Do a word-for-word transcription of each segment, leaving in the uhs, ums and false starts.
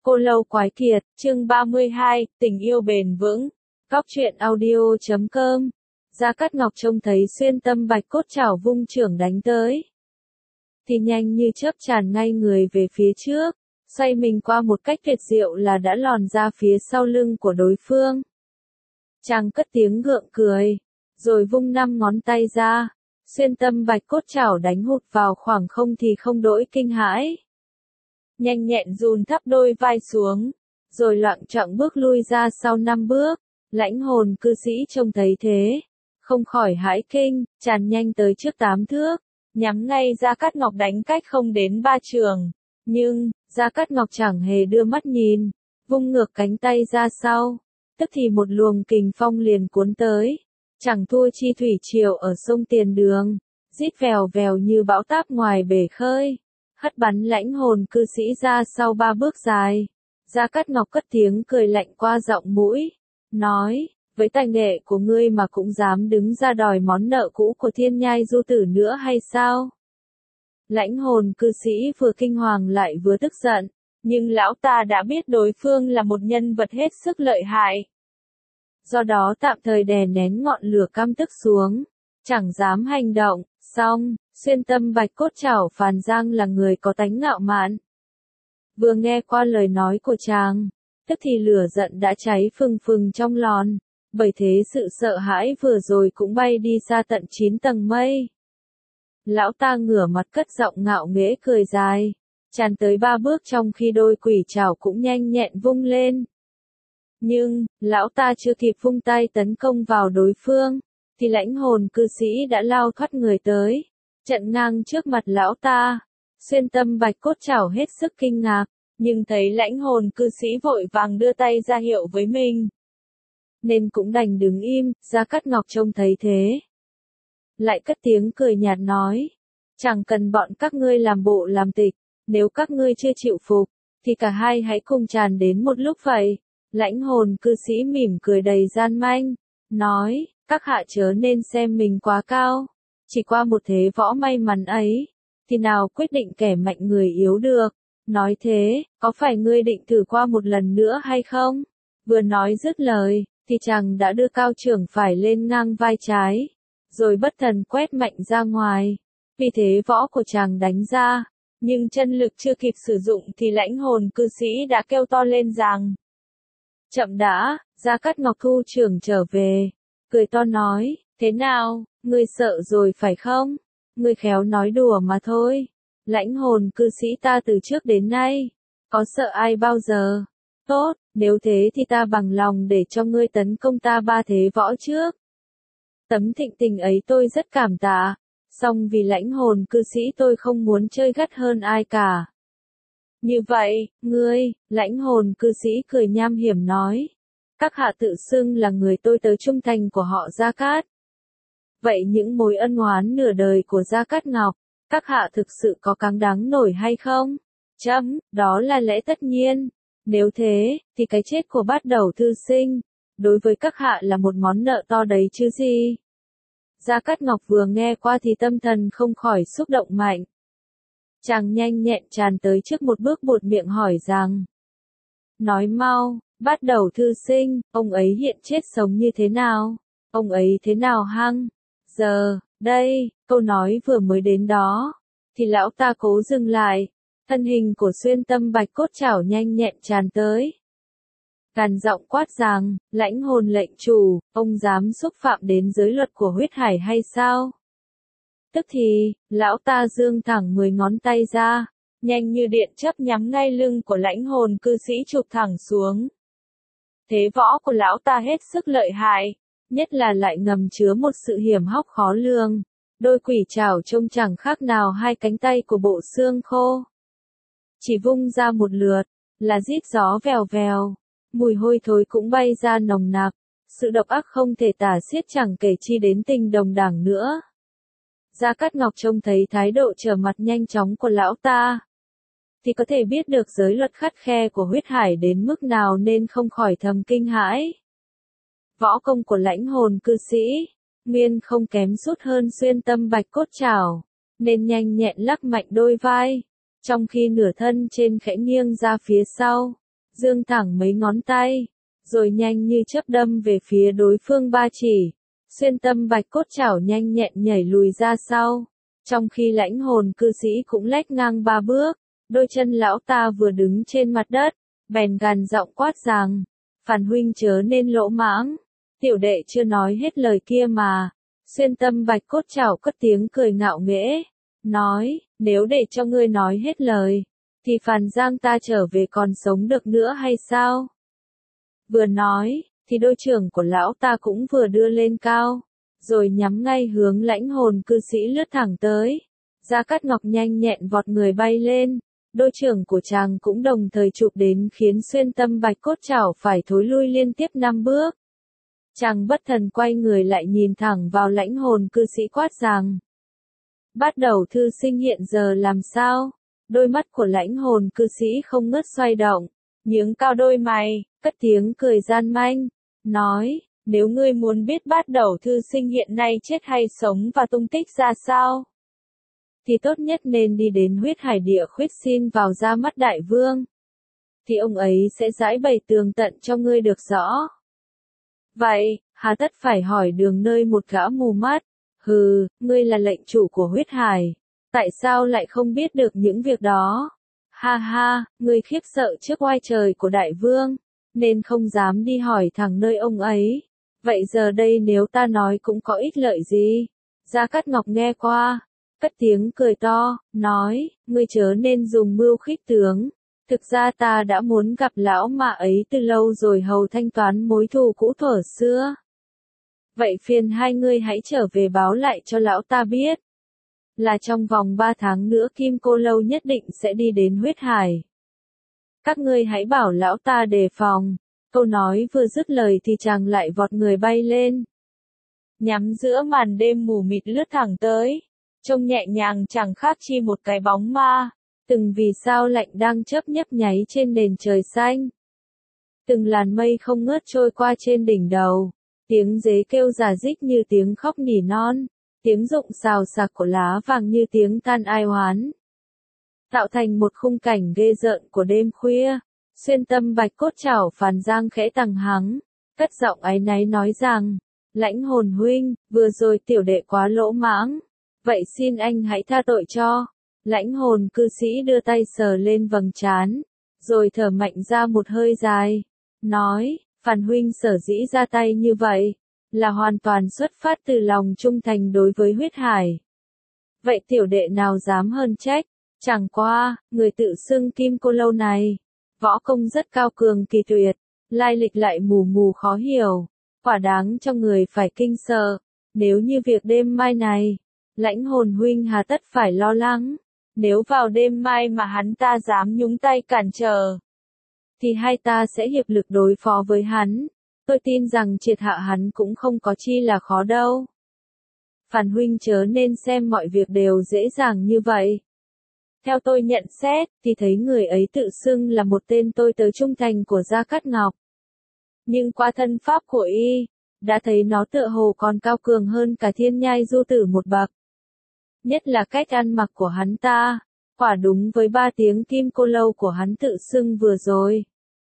Cô Lâu Quái Kiệt, chương ba mươi hai, tình yêu bền vững. Góc truyện audio chấm com. Gia Cát Ngọc trông thấy xuyên tâm bạch cốt chảo vung chưởng đánh tới. Thì nhanh như chớp tràn ngay người về phía trước, xoay mình qua một cách tuyệt diệu là đã lòn ra phía sau lưng của đối phương. Chàng cất tiếng gượng cười, rồi vung năm ngón tay ra, xuyên tâm bạch cốt chảo đánh hụt vào khoảng không thì không đỗi kinh hãi. Nhanh nhẹn dùn thấp đôi vai xuống, rồi loạng choạng bước lui ra sau năm bước. Lãnh hồn cư sĩ trông thấy thế, không khỏi hãi kinh, tràn nhanh tới trước tám thước, nhắm ngay Gia Cát Ngọc đánh cách không đến ba trường. Nhưng, Gia Cát Ngọc chẳng hề đưa mắt nhìn, vung ngược cánh tay ra sau, tức thì một luồng kình phong liền cuốn tới, chẳng thua chi thủy triều ở sông Tiền Đường, rít vèo vèo như bão táp ngoài bể khơi, hất bắn lãnh hồn cư sĩ ra sau ba bước dài. Gia Cát Ngọc cất tiếng cười lạnh qua giọng mũi, nói, với tài nghệ của ngươi mà cũng dám đứng ra đòi món nợ cũ của Thiên Nhai Du Tử nữa hay sao? Lãnh hồn cư sĩ vừa kinh hoàng lại vừa tức giận, nhưng lão ta đã biết đối phương là một nhân vật hết sức lợi hại. Do đó tạm thời đè nén ngọn lửa căm tức xuống, chẳng dám hành động. Xong, xuyên tâm bạch cốt chảo phàn giang là người có tánh ngạo mạn. Vừa nghe qua lời nói của chàng, tức thì lửa giận đã cháy phừng phừng trong lòn, bởi thế sự sợ hãi vừa rồi cũng bay đi xa tận chín tầng mây. Lão ta ngửa mặt cất giọng ngạo nghễ cười dài, tràn tới ba bước trong khi đôi quỷ chảo cũng nhanh nhẹn vung lên. Nhưng, lão ta chưa kịp vung tay tấn công vào đối phương, thì lãnh hồn cư sĩ đã lao thoát người tới, chặn ngang trước mặt lão ta. Xuyên tâm bạch cốt chảo hết sức kinh ngạc, nhưng thấy lãnh hồn cư sĩ vội vàng đưa tay ra hiệu với mình, nên cũng đành đứng im. Gia Cát Ngọc trông thấy thế, lại cất tiếng cười nhạt nói, chẳng cần bọn các ngươi làm bộ làm tịch, nếu các ngươi chưa chịu phục, thì cả hai hãy cùng tràn đến một lúc vậy. Lãnh hồn cư sĩ mỉm cười đầy gian manh, nói, các hạ chớ nên xem mình quá cao, chỉ qua một thế võ may mắn ấy, thì nào quyết định kẻ mạnh người yếu được. Nói thế, có phải ngươi định thử qua một lần nữa hay không? Vừa nói dứt lời, thì chàng đã đưa cao chưởng phải lên ngang vai trái, rồi bất thần quét mạnh ra ngoài. Vì thế võ của chàng đánh ra, nhưng chân lực chưa kịp sử dụng thì lãnh hồn cư sĩ đã kêu to lên rằng, chậm đã. Gia Cát Ngọc thu chưởng trở về, cười to nói, thế nào, ngươi sợ rồi phải không? Ngươi khéo nói đùa mà thôi. Lãnh hồn cư sĩ ta từ trước đến nay, có sợ ai bao giờ? Tốt, nếu thế thì ta bằng lòng để cho ngươi tấn công ta ba thế võ trước. Tấm thịnh tình ấy tôi rất cảm tạ, song vì lãnh hồn cư sĩ tôi không muốn chơi gắt hơn ai cả. Như vậy, ngươi, lãnh hồn cư sĩ cười nham hiểm nói, các hạ tự xưng là người tôi tớ trung thành của họ Gia Cát. Vậy những mối ân oán nửa đời của Gia Cát Ngọc, các hạ thực sự có cáng đáng nổi hay không? Chấm, đó là lẽ tất nhiên. Nếu thế, thì cái chết của Bát Đầu thư sinh, đối với các hạ là một món nợ to đấy chứ gì? Gia Cát Ngọc vừa nghe qua thì tâm thần không khỏi xúc động mạnh. Chàng nhanh nhẹn tràn tới trước một bước buột miệng hỏi rằng, nói mau, Bát Đầu thư sinh, ông ấy hiện chết sống như thế nào? Ông ấy thế nào hăng? Giờ, đây, câu nói vừa mới đến đó, thì lão ta cố dừng lại, thân hình của xuyên tâm bạch cốt chảo nhanh nhẹn tràn tới. Gằn giọng quát rằng, lãnh hồn lệnh chủ, ông dám xúc phạm đến giới luật của huyết hải hay sao? Tức thì, lão ta giương thẳng mười ngón tay ra, nhanh như điện chớp nhắm ngay lưng của lãnh hồn cư sĩ chụp thẳng xuống. Thế võ của lão ta hết sức lợi hại, nhất là lại ngầm chứa một sự hiểm hóc khó lường. Đôi quỷ chảo trông chẳng khác nào hai cánh tay của bộ xương khô. Chỉ vung ra một lượt, là rít gió vèo vèo, mùi hôi thối cũng bay ra nồng nặc, sự độc ác không thể tả xiết chẳng kể chi đến tình đồng đảng nữa. Gia Cát Ngọc trông thấy thái độ trở mặt nhanh chóng của lão ta, thì có thể biết được giới luật khắt khe của huyết hải đến mức nào nên không khỏi thầm kinh hãi. Võ công của lãnh hồn cư sĩ, nguyên không kém sút hơn xuyên tâm bạch cốt chảo, nên nhanh nhẹn lắc mạnh đôi vai, trong khi nửa thân trên khẽ nghiêng ra phía sau, dương thẳng mấy ngón tay, rồi nhanh như chớp đâm về phía đối phương ba chỉ, xuyên tâm bạch cốt chảo nhanh nhẹn nhảy lùi ra sau, trong khi lãnh hồn cư sĩ cũng lách ngang ba bước, đôi chân lão ta vừa đứng trên mặt đất, bèn gằn giọng quát rằng, Phàn huynh chớ nên lỗ mãng, tiểu đệ chưa nói hết lời kia mà, xuyên tâm bạch cốt chảo cất tiếng cười ngạo nghễ, nói, nếu để cho ngươi nói hết lời, thì Phàn Giang ta trở về còn sống được nữa hay sao? Vừa nói, thì đôi trưởng của lão ta cũng vừa đưa lên cao, rồi nhắm ngay hướng lãnh hồn cư sĩ lướt thẳng tới. Gia Cát Ngọc nhanh nhẹn vọt người bay lên, đôi trưởng của chàng cũng đồng thời chụp đến khiến xuyên tâm bạch cốt chảo phải thối lui liên tiếp năm bước. Chàng bất thần quay người lại nhìn thẳng vào lãnh hồn cư sĩ quát rằng, bắt đầu thư sinh hiện giờ làm sao? Đôi mắt của lãnh hồn cư sĩ không ngớt xoay động, nhướng cao đôi mày, cất tiếng cười gian manh, nói, nếu ngươi muốn biết bát đầu thư sinh hiện nay chết hay sống và tung tích ra sao, thì tốt nhất nên đi đến huyết hải địa khuyết xin vào ra mắt đại vương. Thì ông ấy sẽ giải bày tường tận cho ngươi được rõ. Vậy, hà tất phải hỏi đường nơi một gã mù mắt, hừ, ngươi là lệnh chủ của huyết hải, tại sao lại không biết được những việc đó? Ha ha, ngươi khiếp sợ trước oai trời của đại vương, nên không dám đi hỏi thẳng nơi ông ấy. Vậy giờ đây nếu ta nói cũng có ích lợi gì? Gia Cát Ngọc nghe qua, cất tiếng cười to, nói, ngươi chớ nên dùng mưu khích tướng. Thực ra ta đã muốn gặp lão mà ấy từ lâu rồi hầu thanh toán mối thù cũ thuở xưa. Vậy phiền hai ngươi hãy trở về báo lại cho lão ta biết, là trong vòng ba tháng nữa Kim Cô Lâu nhất định sẽ đi đến huyết hải. Các ngươi hãy bảo lão ta đề phòng. Câu nói vừa dứt lời thì chàng lại vọt người bay lên, nhắm giữa màn đêm mù mịt lướt thẳng tới, trông nhẹ nhàng chẳng khác chi một cái bóng ma. Từng vì sao lạnh đang chớp nhấp nháy trên nền trời xanh, từng làn mây không ngớt trôi qua trên đỉnh đầu, tiếng dế kêu rả rích như tiếng khóc nỉ non, tiếng rụng xào xạc của lá vàng như tiếng than ai oán, tạo thành một khung cảnh ghê rợn của đêm khuya. Xuyên tâm bạch cốt chảo Phàn Giang khẽ tằng hắng, cất giọng áy náy nói rằng, lãnh hồn huynh, vừa rồi tiểu đệ quá lỗ mãng, vậy xin anh hãy tha tội cho. Lãnh hồn cư sĩ đưa tay sờ lên vầng trán, rồi thở mạnh ra một hơi dài, nói, Phàn huynh sở dĩ ra tay như vậy, là hoàn toàn xuất phát từ lòng trung thành đối với huyết hải. Vậy tiểu đệ nào dám hơn trách, chẳng qua, người tự xưng Kim Cô Lâu này, võ công rất cao cường kỳ tuyệt, lai lịch lại mù mù khó hiểu, quả đáng cho người phải kinh sợ. Nếu như việc đêm mai này, lãnh hồn huynh hà tất phải lo lắng. Nếu vào đêm mai mà hắn ta dám nhúng tay cản trở, thì hai ta sẽ hiệp lực đối phó với hắn. Tôi tin rằng triệt hạ hắn cũng không có chi là khó đâu. Phàn huynh chớ nên xem mọi việc đều dễ dàng như vậy. Theo tôi nhận xét, thì thấy người ấy tự xưng là một tên tôi tớ trung thành của Gia Cát Ngọc. Nhưng qua thân pháp của y, đã thấy nó tựa hồ còn cao cường hơn cả Thiên Nhai Du Tử một bậc. Nhất là cách ăn mặc của hắn ta, quả đúng với ba tiếng Kim Cô Lâu của hắn tự xưng vừa rồi.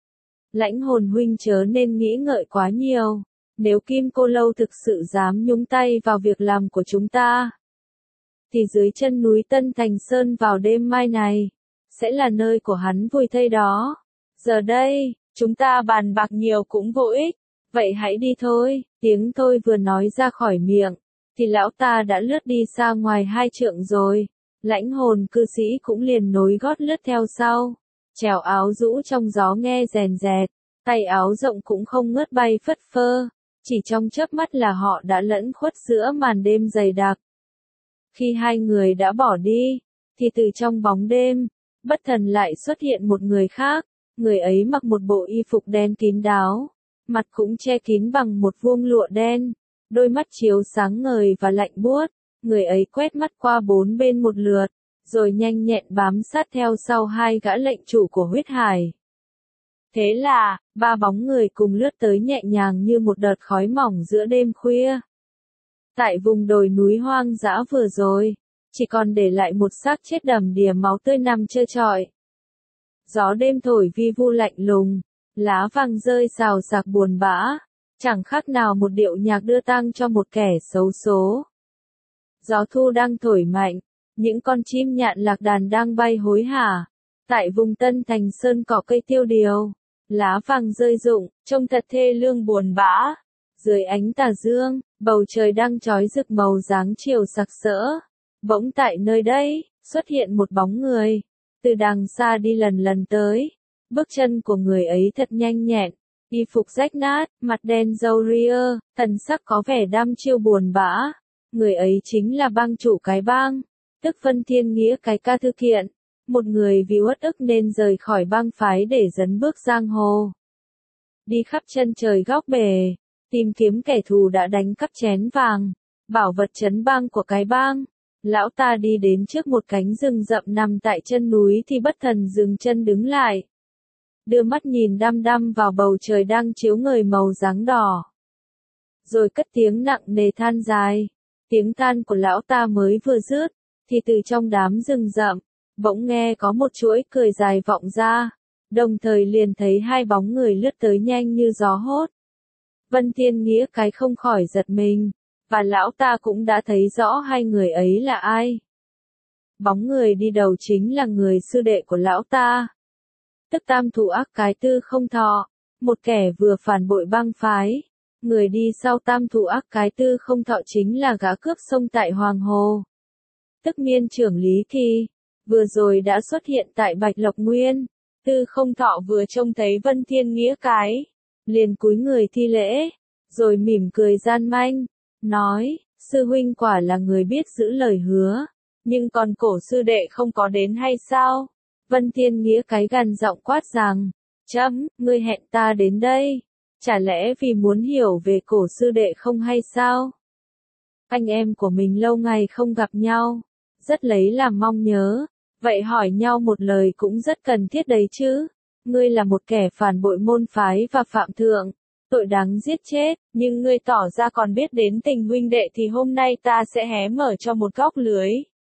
Lãnh hồn huynh chớ nên nghĩ ngợi quá nhiều, nếu Kim Cô Lâu thực sự dám nhúng tay vào việc làm của chúng ta, thì dưới chân núi Tân Thành Sơn vào đêm mai này, sẽ là nơi của hắn vùi thây đó. Giờ đây, chúng ta bàn bạc nhiều cũng vô ích, vậy hãy đi thôi. Tiếng tôi vừa nói ra khỏi miệng, thì lão ta đã lướt đi xa ngoài hai trượng rồi. Lãnh hồn cư sĩ cũng liền nối gót lướt theo sau, trèo áo rũ trong gió nghe rèn rẹt, tay áo rộng cũng không ngớt bay phất phơ, chỉ trong chớp mắt là họ đã lẫn khuất giữa màn đêm dày đặc. Khi hai người đã bỏ đi, thì từ trong bóng đêm, bất thần lại xuất hiện một người khác, người ấy mặc một bộ y phục đen kín đáo, mặt cũng che kín bằng một vuông lụa đen, đôi mắt chiếu sáng ngời và lạnh buốt, người ấy quét mắt qua bốn bên một lượt, rồi nhanh nhẹn bám sát theo sau hai gã lệnh chủ của huyết hải. Thế là, ba bóng người cùng lướt tới nhẹ nhàng như một đợt khói mỏng giữa đêm khuya. Tại vùng đồi núi hoang dã vừa rồi, chỉ còn để lại một xác chết đầm đìa máu tươi nằm trơ trọi. Gió đêm thổi vi vu lạnh lùng, lá vàng rơi xào xạc buồn bã, chẳng khác nào một điệu nhạc đưa tang cho một kẻ xấu số. Gió thu đang thổi mạnh, những con chim nhạn lạc đàn đang bay hối hả. Tại vùng Tân Thành sơn cỏ cây tiêu điều, lá vàng rơi rụng, trông thật thê lương buồn bã. Dưới ánh tà dương, bầu trời đang chói rực màu dáng chiều sặc sỡ. Bỗng tại nơi đây, xuất hiện một bóng người. Từ đằng xa đi lần lần tới. Bước chân của người ấy thật nhanh nhẹn. Y phục rách nát, mặt đen râu ria, thần sắc có vẻ đăm chiêu buồn bã. Người ấy chính là bang chủ cái bang, tức Vân Thiên Nghĩa cái ca thư kiện. Một người vì uất ức nên rời khỏi bang phái để dấn bước giang hồ. Đi khắp chân trời góc bể, tìm kiếm kẻ thù đã đánh cắp chén vàng, bảo vật trấn bang của cái bang. Lão ta đi đến trước một cánh rừng rậm nằm tại chân núi thì bất thần dừng chân đứng lại. Đưa mắt nhìn đăm đăm vào bầu trời đang chiếu ngời màu dáng đỏ. Rồi cất tiếng nặng nề than dài. Tiếng than của lão ta mới vừa dứt, thì từ trong đám rừng rậm, bỗng nghe có một chuỗi cười dài vọng ra, đồng thời liền thấy hai bóng người lướt tới nhanh như gió hốt. Vân Thiên Nghĩa cái không khỏi giật mình, và lão ta cũng đã thấy rõ hai người ấy là ai. Bóng người đi đầu chính là người sư đệ của lão ta, tức Tam Thủ Ác cái Tư Không Thọ, một kẻ vừa phản bội bang phái. Người đi sau Tam Thủ Ác cái Tư Không Thọ chính là gã cướp sông tại Hoàng Hồ, tức miên trưởng Lý Kỳ, vừa rồi đã xuất hiện tại Bạch Lộc Nguyên. Tư Không Thọ vừa trông thấy Vân Thiên Nghĩa cái, liền cúi người thi lễ, rồi mỉm cười gian manh, nói, sư huynh quả là người biết giữ lời hứa, nhưng còn cổ sư đệ không có đến hay sao? Vân Thiên Nghĩa cái gằn giọng quát rằng, chấm, ngươi hẹn ta đến đây, chả lẽ vì muốn hiểu về cổ sư đệ không hay sao? Anh em của mình lâu ngày không gặp nhau, rất lấy làm mong nhớ, vậy hỏi nhau một lời cũng rất cần thiết đấy chứ. Ngươi là một kẻ phản bội môn phái và phạm thượng, tội đáng giết chết, nhưng ngươi tỏ ra còn biết đến tình huynh đệ thì hôm nay ta sẽ hé mở cho một góc lưới.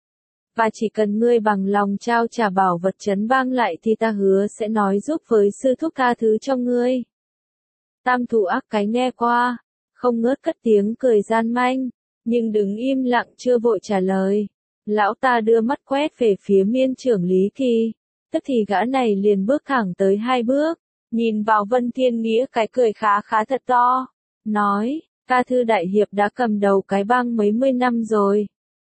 Và chỉ cần ngươi bằng lòng trao trả bảo vật trấn bang lại thì ta hứa sẽ nói giúp với sư thúc tha thứ cho ngươi. Tam Thủ Ác cái nghe qua, không ngớt cất tiếng cười gian manh, nhưng đứng im lặng chưa vội trả lời. Lão ta đưa mắt quét về phía miên trưởng Lý Kỳ, tức thì gã này liền bước thẳng tới hai bước, nhìn vào Vân Thiên Nghĩa cái cười khá khá thật to, nói, ca thư đại hiệp đã cầm đầu cái bang mấy mươi năm rồi.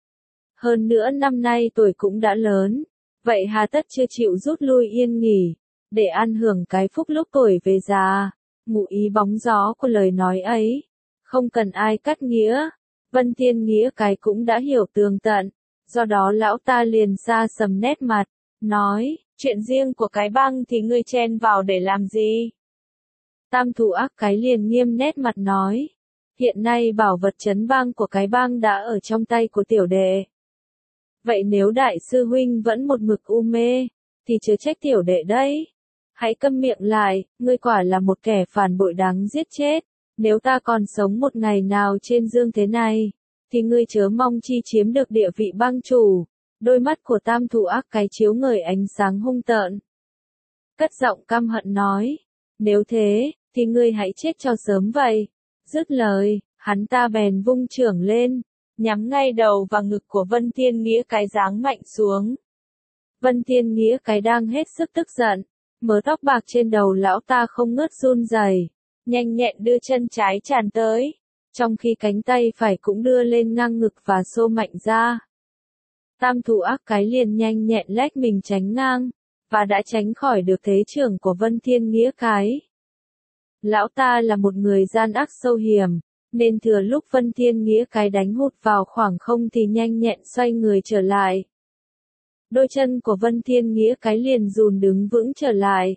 Hơn nữa năm nay tuổi cũng đã lớn, vậy hà tất chưa chịu rút lui yên nghỉ, để ăn hưởng cái phúc lúc tuổi về già. Ngụ ý bóng gió của lời nói ấy, không cần ai cắt nghĩa, Vân Thiên Nghĩa cái cũng đã hiểu tường tận, do đó lão ta liền xa sầm nét mặt, nói, chuyện riêng của cái bang thì ngươi chen vào để làm gì? Tam Thủ Ác cái liền nghiêm nét mặt nói, hiện nay bảo vật trấn bang của cái bang đã ở trong tay của tiểu đệ. Vậy nếu đại sư huynh vẫn một mực u mê, thì chớ trách tiểu đệ đấy. Hãy câm miệng lại, ngươi quả là một kẻ phản bội đáng giết chết. Nếu ta còn sống một ngày nào trên dương thế này, thì ngươi chớ mong chi chiếm được địa vị bang chủ. Đôi mắt của Tam Thủ Ác cái chiếu ngời ánh sáng hung tợn. Cất giọng căm hận nói, nếu thế, thì ngươi hãy chết cho sớm vậy. Dứt lời, hắn ta bèn vung chưởng lên, nhắm ngay đầu và ngực của Vân Thiên Nghĩa cái giáng mạnh xuống. Vân Thiên Nghĩa cái đang hết sức tức giận, mớ tóc bạc trên đầu lão ta không ngớt run rẩy, nhanh nhẹn đưa chân trái tràn tới, trong khi cánh tay phải cũng đưa lên ngang ngực và xô mạnh ra. Tam Thủ Ác cái liền nhanh nhẹn lách mình tránh ngang, và đã tránh khỏi được thế chưởng của Vân Thiên Nghĩa cái. Lão ta là một người gian ác sâu hiểm, nên thừa lúc Vân Thiên Nghĩa cái đánh hụt vào khoảng không thì nhanh nhẹn xoay người trở lại. Đôi chân của Vân Thiên Nghĩa cái liền dùn đứng vững trở lại.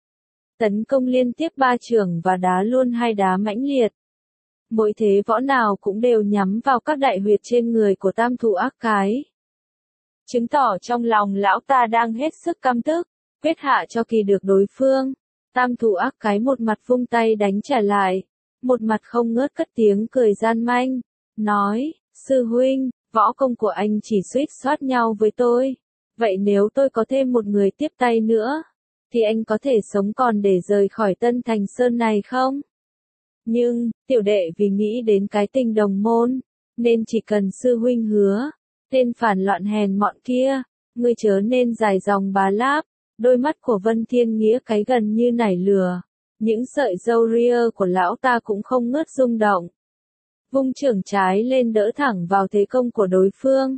Tấn công liên tiếp ba chưởng và đá luôn hai đá mãnh liệt. Mỗi thế võ nào cũng đều nhắm vào các đại huyệt trên người của Tam Thủ Ác cái. Chứng tỏ trong lòng lão ta đang hết sức căm tức, quyết hạ cho kỳ được đối phương. Tam Thủ Ác cái một mặt vung tay đánh trả lại, một mặt không ngớt cất tiếng cười gian manh, nói, sư huynh, võ công của anh chỉ suýt soát nhau với tôi. Vậy nếu tôi có thêm một người tiếp tay nữa, thì anh có thể sống còn để rời khỏi Tân Thành Sơn này không? Nhưng, tiểu đệ vì nghĩ đến cái tình đồng môn, nên chỉ cần sư huynh hứa, tên phản loạn hèn mọn kia, ngươi chớ nên dài dòng bá láp. Đôi mắt của Vân Thiên Nghĩa cái gần như nảy lửa, những sợi râu ria của lão ta cũng không ngớt rung động. Vung chưởng trái lên đỡ thẳng vào thế công của đối phương.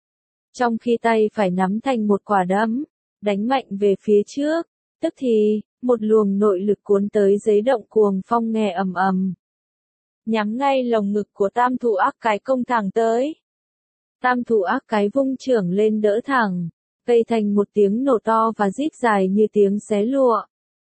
Trong khi tay phải nắm thành một quả đấm, đánh mạnh về phía trước, tức thì, một luồng nội lực cuốn tới giấy động cuồng phong nghe ầm ầm. Nhắm ngay lồng ngực của tam thủ ác cái công thẳng tới. Tam thủ ác cái vung chưởng lên đỡ thẳng, gây thành một tiếng nổ to và rít dài như tiếng xé lụa.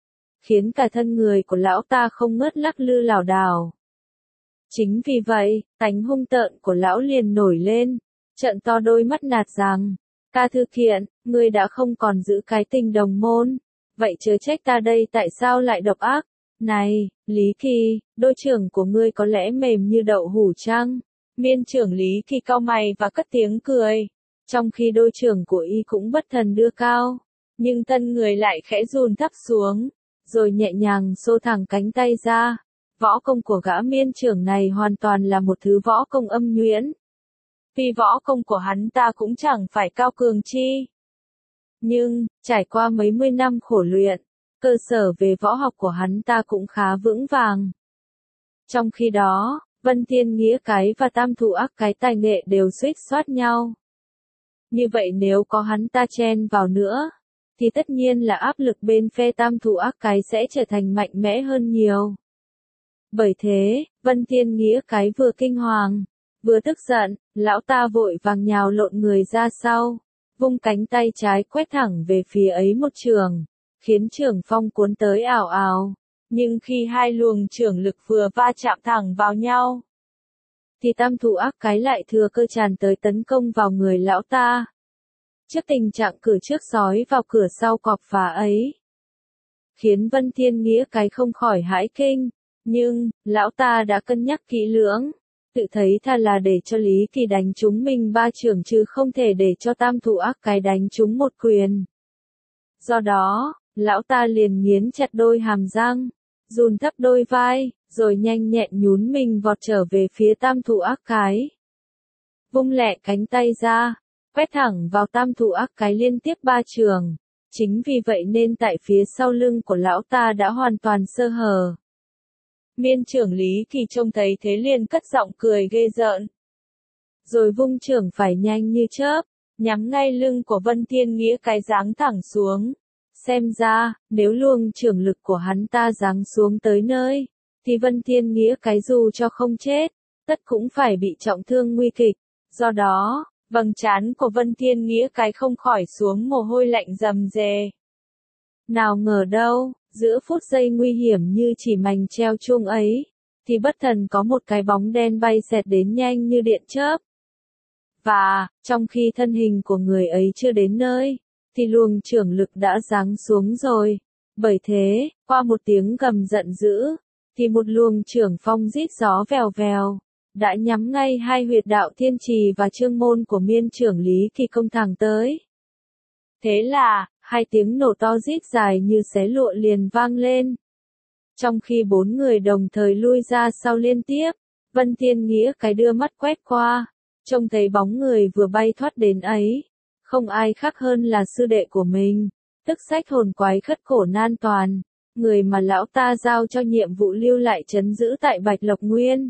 Khiến cả thân người của lão ta không ngớt lắc lư lảo đảo. Chính vì vậy, tánh hung tợn của lão liền nổi lên, trợn to đôi mắt nạt rằng, ca thư kiện, ngươi đã không còn giữ cái tình đồng môn, vậy chớ trách ta đây tại sao lại độc ác. Này, Lý Kỳ, đôi trưởng của ngươi có lẽ mềm như đậu hũ chăng? Miên trưởng Lý Kỳ cau mày và cất tiếng cười, trong khi đôi trưởng của y cũng bất thần đưa cao, nhưng thân người lại khẽ run thấp xuống, rồi nhẹ nhàng xô thẳng cánh tay ra. Võ công của gã miên trưởng này hoàn toàn là một thứ võ công âm nhuyễn. Vì võ công của hắn ta cũng chẳng phải cao cường chi. Nhưng, trải qua mấy mươi năm khổ luyện, cơ sở về võ học của hắn ta cũng khá vững vàng. Trong khi đó, Vân Thiên Nghĩa cái và tam thủ ác cái tài nghệ đều xuýt xoát nhau. Như vậy nếu có hắn ta chen vào nữa, thì tất nhiên là áp lực bên phe tam thủ ác cái sẽ trở thành mạnh mẽ hơn nhiều. Bởi thế, Vân Thiên Nghĩa cái vừa kinh hoàng, vừa tức giận, lão ta vội vàng nhào lộn người ra sau, vung cánh tay trái quét thẳng về phía ấy một trường, khiến trường phong cuốn tới ảo ảo. Nhưng khi hai luồng trưởng lực vừa va chạm thẳng vào nhau, thì tam thủ ác cái lại thừa cơ tràn tới tấn công vào người lão ta. Trước tình trạng cửa trước sói vào cửa sau cọp phá ấy, khiến Vân Thiên Nghĩa cái không khỏi hãi kinh, nhưng, lão ta đã cân nhắc kỹ lưỡng, tự thấy thà là để cho Lý Kỳ đánh trúng mình ba trường chứ không thể để cho tam thủ ác cái đánh trúng một quyền. Do đó, lão ta liền nghiến chặt đôi hàm răng, run thấp đôi vai, rồi nhanh nhẹn nhún mình vọt trở về phía tam thủ ác cái. Vung lẹ cánh tay ra, quét thẳng vào tam thủ ác cái liên tiếp ba trường. Chính vì vậy nên tại phía sau lưng của lão ta đã hoàn toàn sơ hở. Miên trưởng Lý Kỳ trông thấy thế liền cất giọng cười ghê rợn. Rồi vung trưởng phải nhanh như chớp, nhắm ngay lưng của Vân Thiên Nghĩa cái giáng thẳng xuống. Xem ra, nếu luồng trưởng lực của hắn ta giáng xuống tới nơi, thì Vân Thiên Nghĩa cái dù cho không chết, tất cũng phải bị trọng thương nguy kịch. Do đó, vầng trán của Vân Thiên Nghĩa cái không khỏi xuống mồ hôi lạnh rầm rề. Nào ngờ đâu, giữa phút giây nguy hiểm như chỉ mành treo chuông ấy, thì bất thần có một cái bóng đen bay xẹt đến nhanh như điện chớp. Và, trong khi thân hình của người ấy chưa đến nơi, thì luồng trưởng lực đã giáng xuống rồi. Bởi thế, qua một tiếng gầm giận dữ, thì một luồng trưởng phong rít gió vèo vèo, đã nhắm ngay hai huyệt đạo thiên trì và chương môn của miên trưởng Lý Kỳ công thẳng tới. Thế là, hai tiếng nổ to rít dài như xé lụa liền vang lên. Trong khi bốn người đồng thời lui ra sau liên tiếp, Vân Thiên Nghĩa cái đưa mắt quét qua, trông thấy bóng người vừa bay thoát đến ấy. Không ai khác hơn là sư đệ của mình, tức Sách Hồn Quái Khất Cổ Nan Toàn, người mà lão ta giao cho nhiệm vụ lưu lại trấn giữ tại Bạch Lộc Nguyên.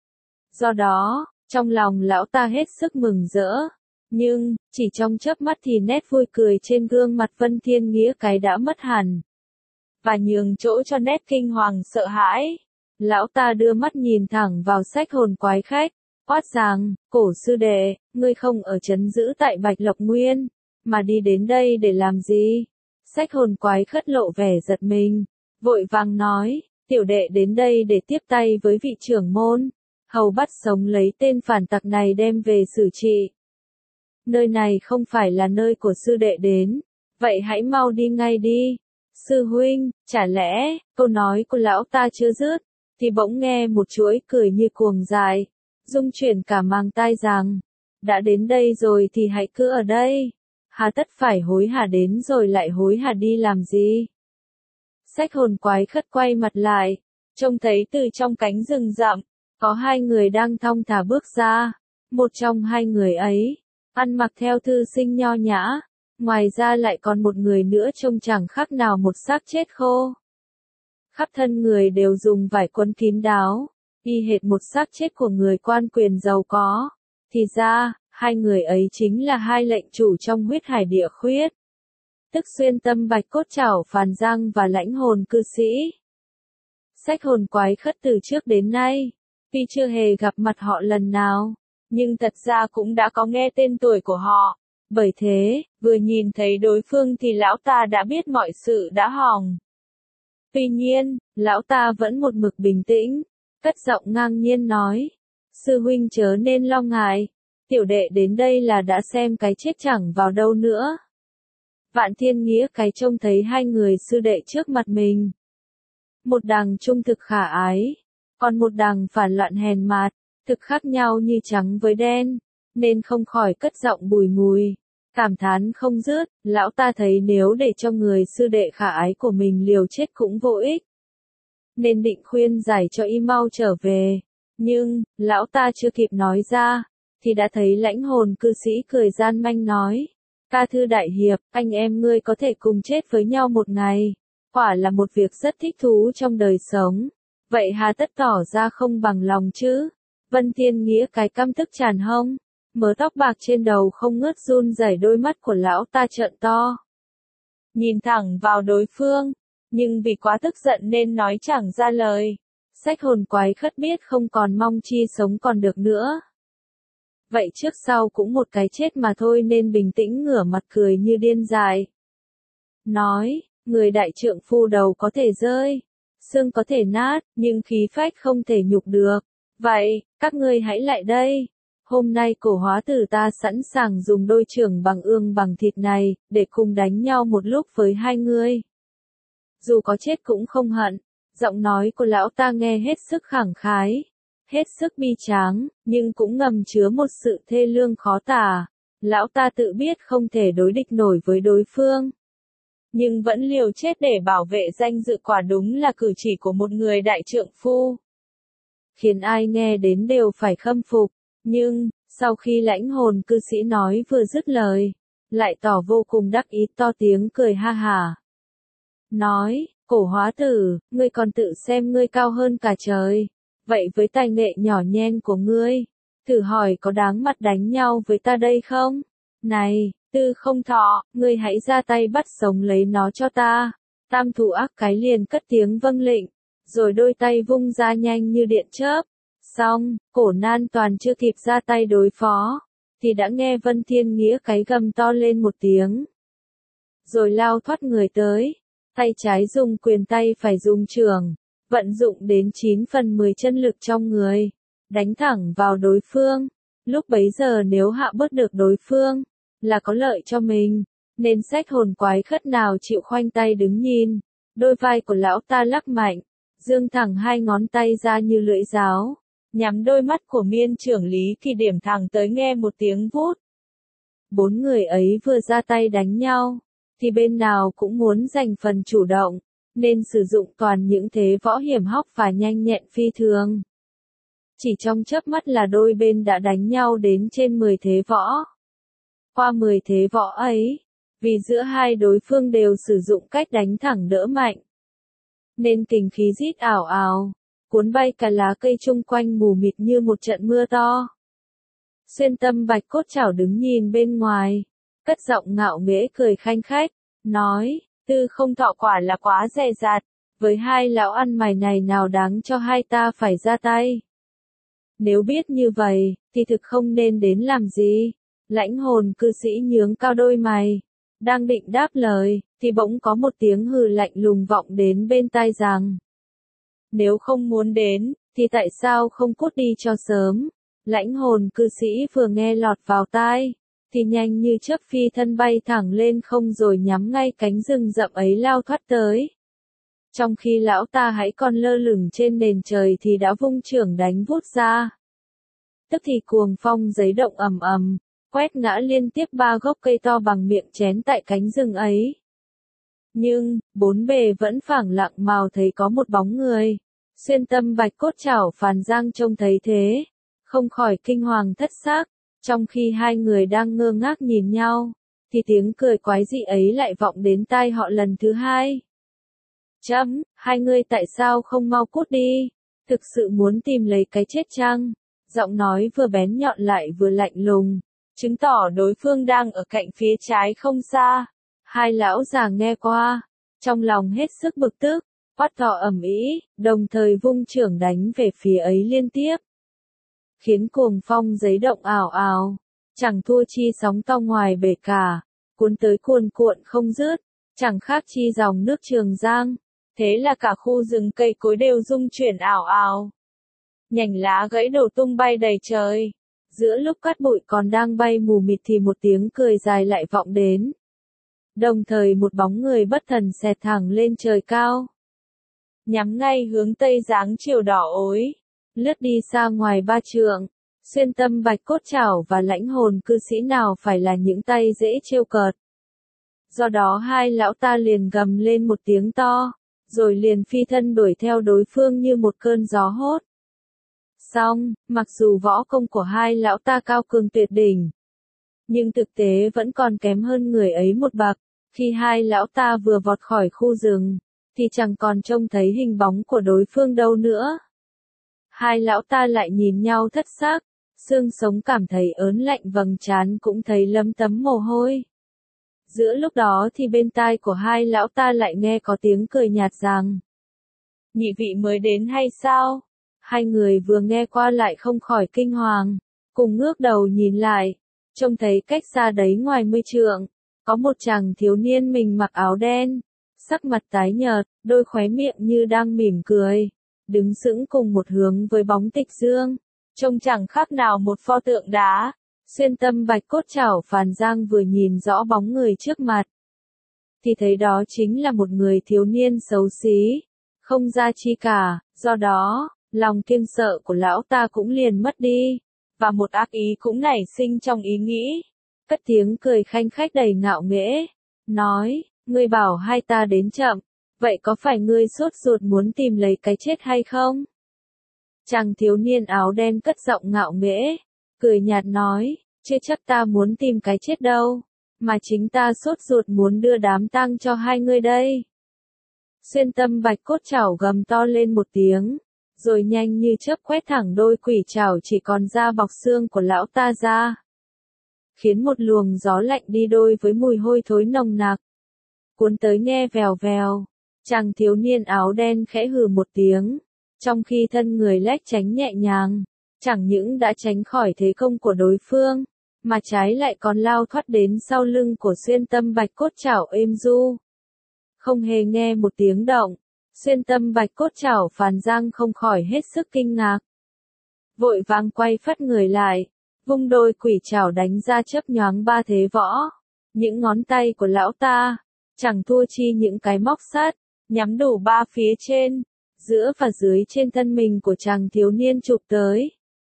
Do đó, trong lòng lão ta hết sức mừng rỡ, nhưng, chỉ trong chớp mắt thì nét vui cười trên gương mặt Vân Thiên Nghĩa cái đã mất hẳn. Và nhường chỗ cho nét kinh hoàng sợ hãi, lão ta đưa mắt nhìn thẳng vào Sách Hồn Quái Khách, quát rằng, cổ sư đệ, ngươi không ở trấn giữ tại Bạch Lộc Nguyên, mà đi đến đây để làm gì? Sách Hồn Quái Khất lộ vẻ giật mình, vội vàng nói, tiểu đệ đến đây để tiếp tay với vị trưởng môn, hầu bắt sống lấy tên phản tặc này đem về xử trị. Nơi này không phải là nơi của sư đệ đến, vậy hãy mau đi ngay đi. Sư huynh, chả lẽ, câu nói của lão ta chưa dứt, thì bỗng nghe một chuỗi cười như cuồng dài, rung chuyển cả màng tai rằng, đã đến đây rồi thì hãy cứ ở đây, hà tất phải hối hả đến rồi lại hối hả đi làm gì. Sách hồn quái khất quay mặt lại, trông thấy từ trong cánh rừng rậm, có hai người đang thong thả bước ra. Một trong hai người ấy, ăn mặc theo thư sinh nho nhã, ngoài ra lại còn một người nữa trông chẳng khác nào một xác chết khô. Khắp thân người đều dùng vải quấn kín đáo, y hệt một xác chết của người quan quyền giàu có. Thì ra, hai người ấy chính là hai lệnh chủ trong huyết hải địa khuyết. Tức xuyên tâm bạch cốt trảo phàn giang và lãnh hồn cư sĩ. Sách hồn quái khất từ trước đến nay, tuy chưa hề gặp mặt họ lần nào, nhưng thật ra cũng đã có nghe tên tuổi của họ. Bởi thế, vừa nhìn thấy đối phương thì lão ta đã biết mọi sự đã hỏng. Tuy nhiên, lão ta vẫn một mực bình tĩnh, cất giọng ngang nhiên nói. Sư huynh chớ nên lo ngại, tiểu đệ đến đây là đã xem cái chết chẳng vào đâu nữa. Vạn Thiên Nghĩa cái trông thấy hai người sư đệ trước mặt mình. Một đằng trung thực khả ái, còn một đằng phản loạn hèn mạt, thực khác nhau như trắng với đen, nên không khỏi cất giọng bùi ngùi, cảm thán không dứt. Lão ta thấy nếu để cho người sư đệ khả ái của mình liều chết cũng vô ích, nên định khuyên giải cho y mau trở về. Nhưng, lão ta chưa kịp nói ra, thì đã thấy lãnh hồn cư sĩ cười gian manh nói. Ca thư đại hiệp, anh em ngươi có thể cùng chết với nhau một ngày, quả là một việc rất thích thú trong đời sống. Vậy hà tất tỏ ra không bằng lòng chứ? Vân Thiên Nghĩa cái căm tức tràn hông, mớ tóc bạc trên đầu không ngớt run rẩy, đôi mắt của lão ta trợn to. Nhìn thẳng vào đối phương, nhưng vì quá tức giận nên nói chẳng ra lời. Sách hồn quái khất biết không còn mong chi sống còn được nữa. Vậy trước sau cũng một cái chết mà thôi nên bình tĩnh ngửa mặt cười như điên dại. Nói, người đại trượng phu đầu có thể rơi, xương có thể nát, nhưng khí phách không thể nhục được. Vậy, các ngươi hãy lại đây. Hôm nay cổ hóa tử ta sẵn sàng dùng đôi chưởng bằng ương bằng thịt này, để cùng đánh nhau một lúc với hai ngươi. Dù có chết cũng không hận. Giọng nói của lão ta nghe hết sức khẳng khái, hết sức bi tráng, nhưng cũng ngầm chứa một sự thê lương khó tả. Lão ta tự biết không thể đối địch nổi với đối phương, nhưng vẫn liều chết để bảo vệ danh dự, quả đúng là cử chỉ của một người đại trượng phu, khiến ai nghe đến đều phải khâm phục. Nhưng, sau khi lãnh hồn cư sĩ nói vừa dứt lời, lại tỏ vô cùng đắc ý, to tiếng cười ha hả. Nói, cổ hóa tử, ngươi còn tự xem ngươi cao hơn cả trời. Vậy với tài nghệ nhỏ nhen của ngươi, thử hỏi có đáng mặt đánh nhau với ta đây không? Này, Tư Không Thọ, ngươi hãy ra tay bắt sống lấy nó cho ta. Tam thủ ác cái liền cất tiếng vâng lệnh, rồi đôi tay vung ra nhanh như điện chớp. Xong, cổ nan toàn chưa kịp ra tay đối phó, thì đã nghe Vân Thiên Nghĩa cái gầm to lên một tiếng, rồi lao thoát người tới. Tay trái dùng quyền, tay phải dùng chưởng, vận dụng đến chín phần mười chân lực trong người, đánh thẳng vào đối phương. Lúc bấy giờ nếu hạ bớt được đối phương, là có lợi cho mình, nên sách hồn quái khất nào chịu khoanh tay đứng nhìn. Đôi vai của lão ta lắc mạnh, dương thẳng hai ngón tay ra như lưỡi giáo, nhắm đôi mắt của miên trưởng Lý Kỳ điểm thẳng tới, nghe một tiếng vút. Bốn người ấy vừa ra tay đánh nhau, thì bên nào cũng muốn giành phần chủ động, nên sử dụng toàn những thế võ hiểm hóc và nhanh nhẹn phi thường. Chỉ trong chớp mắt là đôi bên đã đánh nhau đến trên mười thế võ. Qua mười thế võ ấy, vì giữa hai đối phương đều sử dụng cách đánh thẳng đỡ mạnh, nên kình khí rít ảo ảo, cuốn bay cả lá cây chung quanh mù mịt như một trận mưa to. Xuyên tâm bạch cốt chảo đứng nhìn bên ngoài, cất giọng ngạo nghễ cười khanh khách, nói, Tư Không Thọ quả là quá dè dặt, với hai lão ăn mày này nào đáng cho hai ta phải ra tay. Nếu biết như vậy, thì thực không nên đến làm gì. Lãnh hồn cư sĩ nhướng cao đôi mày, đang định đáp lời, thì bỗng có một tiếng hừ lạnh lùng vọng đến bên tai rằng, nếu không muốn đến, thì tại sao không cút đi cho sớm. Lãnh hồn cư sĩ vừa nghe lọt vào tai, thì nhanh như chớp phi thân bay thẳng lên không, rồi nhắm ngay cánh rừng rậm ấy lao thoát tới. Trong khi lão ta hãy còn lơ lửng trên nền trời thì đã vung chưởng đánh vút ra. Tức thì cuồng phong giấy động ầm ầm, quét ngã liên tiếp ba gốc cây to bằng miệng chén tại cánh rừng ấy. Nhưng, bốn bề vẫn phẳng lặng màu thấy có một bóng người. Xuyên tâm bạch cốt chảo Phàn Giang trông thấy thế, không khỏi kinh hoàng thất xác. Trong khi hai người đang ngơ ngác nhìn nhau, thì tiếng cười quái dị ấy lại vọng đến tai họ lần thứ hai. Chấm, hai ngươi tại sao không mau cút đi? Thực sự muốn tìm lấy cái chết chăng? Giọng nói vừa bén nhọn lại vừa lạnh lùng, chứng tỏ đối phương đang ở cạnh phía trái không xa. Hai lão già nghe qua, trong lòng hết sức bực tức, quát to ầm ĩ, đồng thời vung chưởng đánh về phía ấy liên tiếp, khiến cuồng phong giấy động ảo ảo, chẳng thua chi sóng to ngoài bể cả, cuốn tới cuồn cuộn không dứt, chẳng khác chi dòng nước Trường Giang. Thế là cả khu rừng cây cối đều rung chuyển ảo ảo. Nhành lá gãy đổ tung bay đầy trời. Giữa lúc cát bụi còn đang bay mù mịt thì một tiếng cười dài lại vọng đến. Đồng thời một bóng người bất thần xẹt thẳng lên trời cao, nhắm ngay hướng tây dáng chiều đỏ ối, lướt đi xa ngoài ba trượng. Xuyên tâm bạch cốt chảo và lãnh hồn cư sĩ nào phải là những tay dễ trêu cợt. Do đó hai lão ta liền gầm lên một tiếng to, rồi liền phi thân đuổi theo đối phương như một cơn gió hốt. Song, mặc dù võ công của hai lão ta cao cường tuyệt đỉnh, nhưng thực tế vẫn còn kém hơn người ấy một bậc. Khi hai lão ta vừa vọt khỏi khu rừng, thì chẳng còn trông thấy hình bóng của đối phương đâu nữa. Hai lão ta lại nhìn nhau thất xác, xương sống cảm thấy ớn lạnh vầng trán cũng thấy lấm tấm mồ hôi. Giữa lúc đó thì bên tai của hai lão ta lại nghe có tiếng cười nhạt rằng: nhị vị mới đến hay sao? Hai người vừa nghe qua lại không khỏi kinh hoàng, cùng ngước đầu nhìn lại, trông thấy cách xa đấy ngoài mươi trượng, có một chàng thiếu niên mình mặc áo đen, sắc mặt tái nhợt, đôi khóe miệng như đang mỉm cười, đứng sững cùng một hướng với bóng Tịch Dương, trông chẳng khác nào một pho tượng đá. Xuyên tâm bạch cốt chảo Phàn Giang vừa nhìn rõ bóng người trước mặt, thì thấy đó chính là một người thiếu niên xấu xí, không ra chi cả, do đó, lòng kiêng sợ của lão ta cũng liền mất đi, và một ác ý cũng nảy sinh trong ý nghĩ, cất tiếng cười khanh khách đầy ngạo nghễ, nói: ngươi bảo hai ta đến chậm, vậy có phải ngươi sốt ruột muốn tìm lấy cái chết hay không? Chàng thiếu niên áo đen cất giọng ngạo nghễ, cười nhạt nói: chưa chắc ta muốn tìm cái chết đâu, mà chính ta sốt ruột muốn đưa đám tang cho hai ngươi đây. Xuyên tâm bạch cốt chảo gầm to lên một tiếng, rồi nhanh như chớp quét thẳng đôi quỷ chảo chỉ còn da bọc xương của lão ta ra, khiến một luồng gió lạnh đi đôi với mùi hôi thối nồng nặc, cuốn tới nghe vèo vèo. Chàng thiếu niên áo đen khẽ hừ một tiếng, trong khi thân người lách tránh nhẹ nhàng, chẳng những đã tránh khỏi thế công của đối phương, mà trái lại còn lao thoát đến sau lưng của xuyên tâm bạch cốt chảo êm du. Không hề nghe một tiếng động, xuyên tâm bạch cốt chảo Phàn Giang không khỏi hết sức kinh ngạc. Vội vàng quay phắt người lại, vung đôi quỷ chảo đánh ra chớp nhoáng ba thế võ. Những ngón tay của lão ta, chẳng thua chi những cái móc sắt, nhắm đủ ba phía trên, giữa và dưới trên thân mình của chàng thiếu niên chụp tới.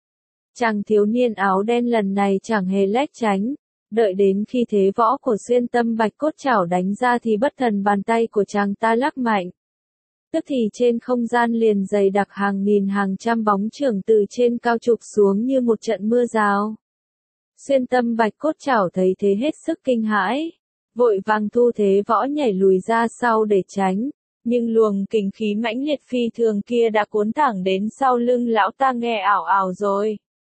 Chàng thiếu niên áo đen lần này chẳng hề lách tránh, đợi đến khi thế võ của xuyên tâm bạch cốt chảo đánh ra thì bất thần bàn tay của chàng ta lắc mạnh. Tức thì trên không gian liền dày đặc hàng nghìn hàng trăm bóng chưởng từ trên cao chụp xuống như một trận mưa rào. Xuyên tâm bạch cốt chảo thấy thế hết sức kinh hãi, vội vàng thu thế võ nhảy lùi ra sau để tránh, nhưng luồng kình khí mãnh liệt phi thường kia đã cuốn thẳng đến sau lưng lão ta nghe ảo ảo rồi.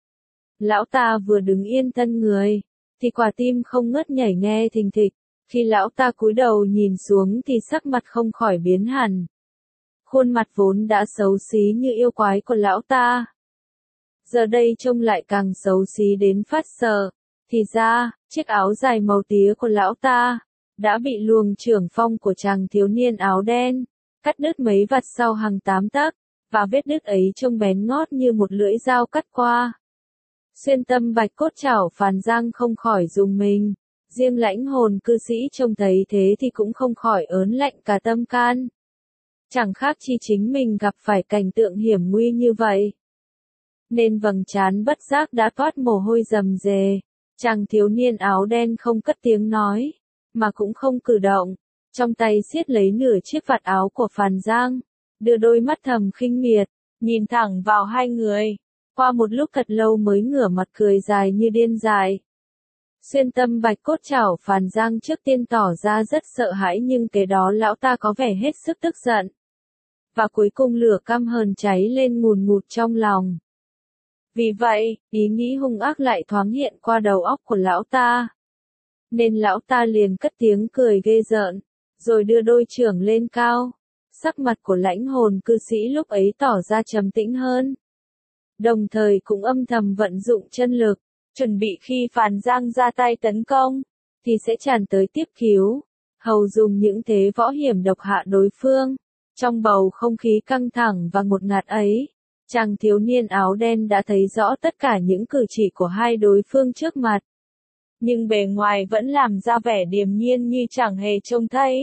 Lão ta vừa đứng yên thân người, thì quả tim không ngớt nhảy nghe thình thịch, khi lão ta cúi đầu nhìn xuống thì sắc mặt không khỏi biến hẳn. Khuôn mặt vốn đã xấu xí như yêu quái của lão ta, giờ đây trông lại càng xấu xí đến phát sợ, thì ra, chiếc áo dài màu tía của lão ta, đã bị luồng chưởng phong của chàng thiếu niên áo đen, cắt đứt mấy vạt sau hàng tám tấc, và vết đứt ấy trông bén ngót như một lưỡi dao cắt qua. Xuyên tâm bạch cốt chảo Phàn Giang không khỏi rùng mình, riêng lãnh hồn cư sĩ trông thấy thế thì cũng không khỏi ớn lạnh cả tâm can. Chẳng khác chi chính mình gặp phải cảnh tượng hiểm nguy như vậy. Nên vầng trán bất giác đã toát mồ hôi rầm rề, chàng thiếu niên áo đen không cất tiếng nói, mà cũng không cử động, trong tay siết lấy nửa chiếc vạt áo của Phàn Giang, đưa đôi mắt thầm khinh miệt, nhìn thẳng vào hai người. Qua một lúc thật lâu mới ngửa mặt cười dài như điên dại. Xuyên tâm bạch cốt chảo Phàn Giang trước tiên tỏ ra rất sợ hãi, nhưng kế đó lão ta có vẻ hết sức tức giận. Và cuối cùng lửa căm hờn cháy lên ngùn ngụt trong lòng. Vì vậy, ý nghĩ hung ác lại thoáng hiện qua đầu óc của lão ta. Nên lão ta liền cất tiếng cười ghê rợn, rồi đưa đôi chưởng lên cao. Sắc mặt của lãnh hồn cư sĩ lúc ấy tỏ ra trầm tĩnh hơn. Đồng thời cũng âm thầm vận dụng chân lực, chuẩn bị khi Phàn Giang ra tay tấn công, thì sẽ tràn tới tiếp cứu, hầu dùng những thế võ hiểm độc hạ đối phương. Trong bầu không khí căng thẳng và ngột ngạt ấy, chàng thiếu niên áo đen đã thấy rõ tất cả những cử chỉ của hai đối phương trước mặt. Nhưng bề ngoài vẫn làm ra vẻ điềm nhiên như chẳng hề trông thấy.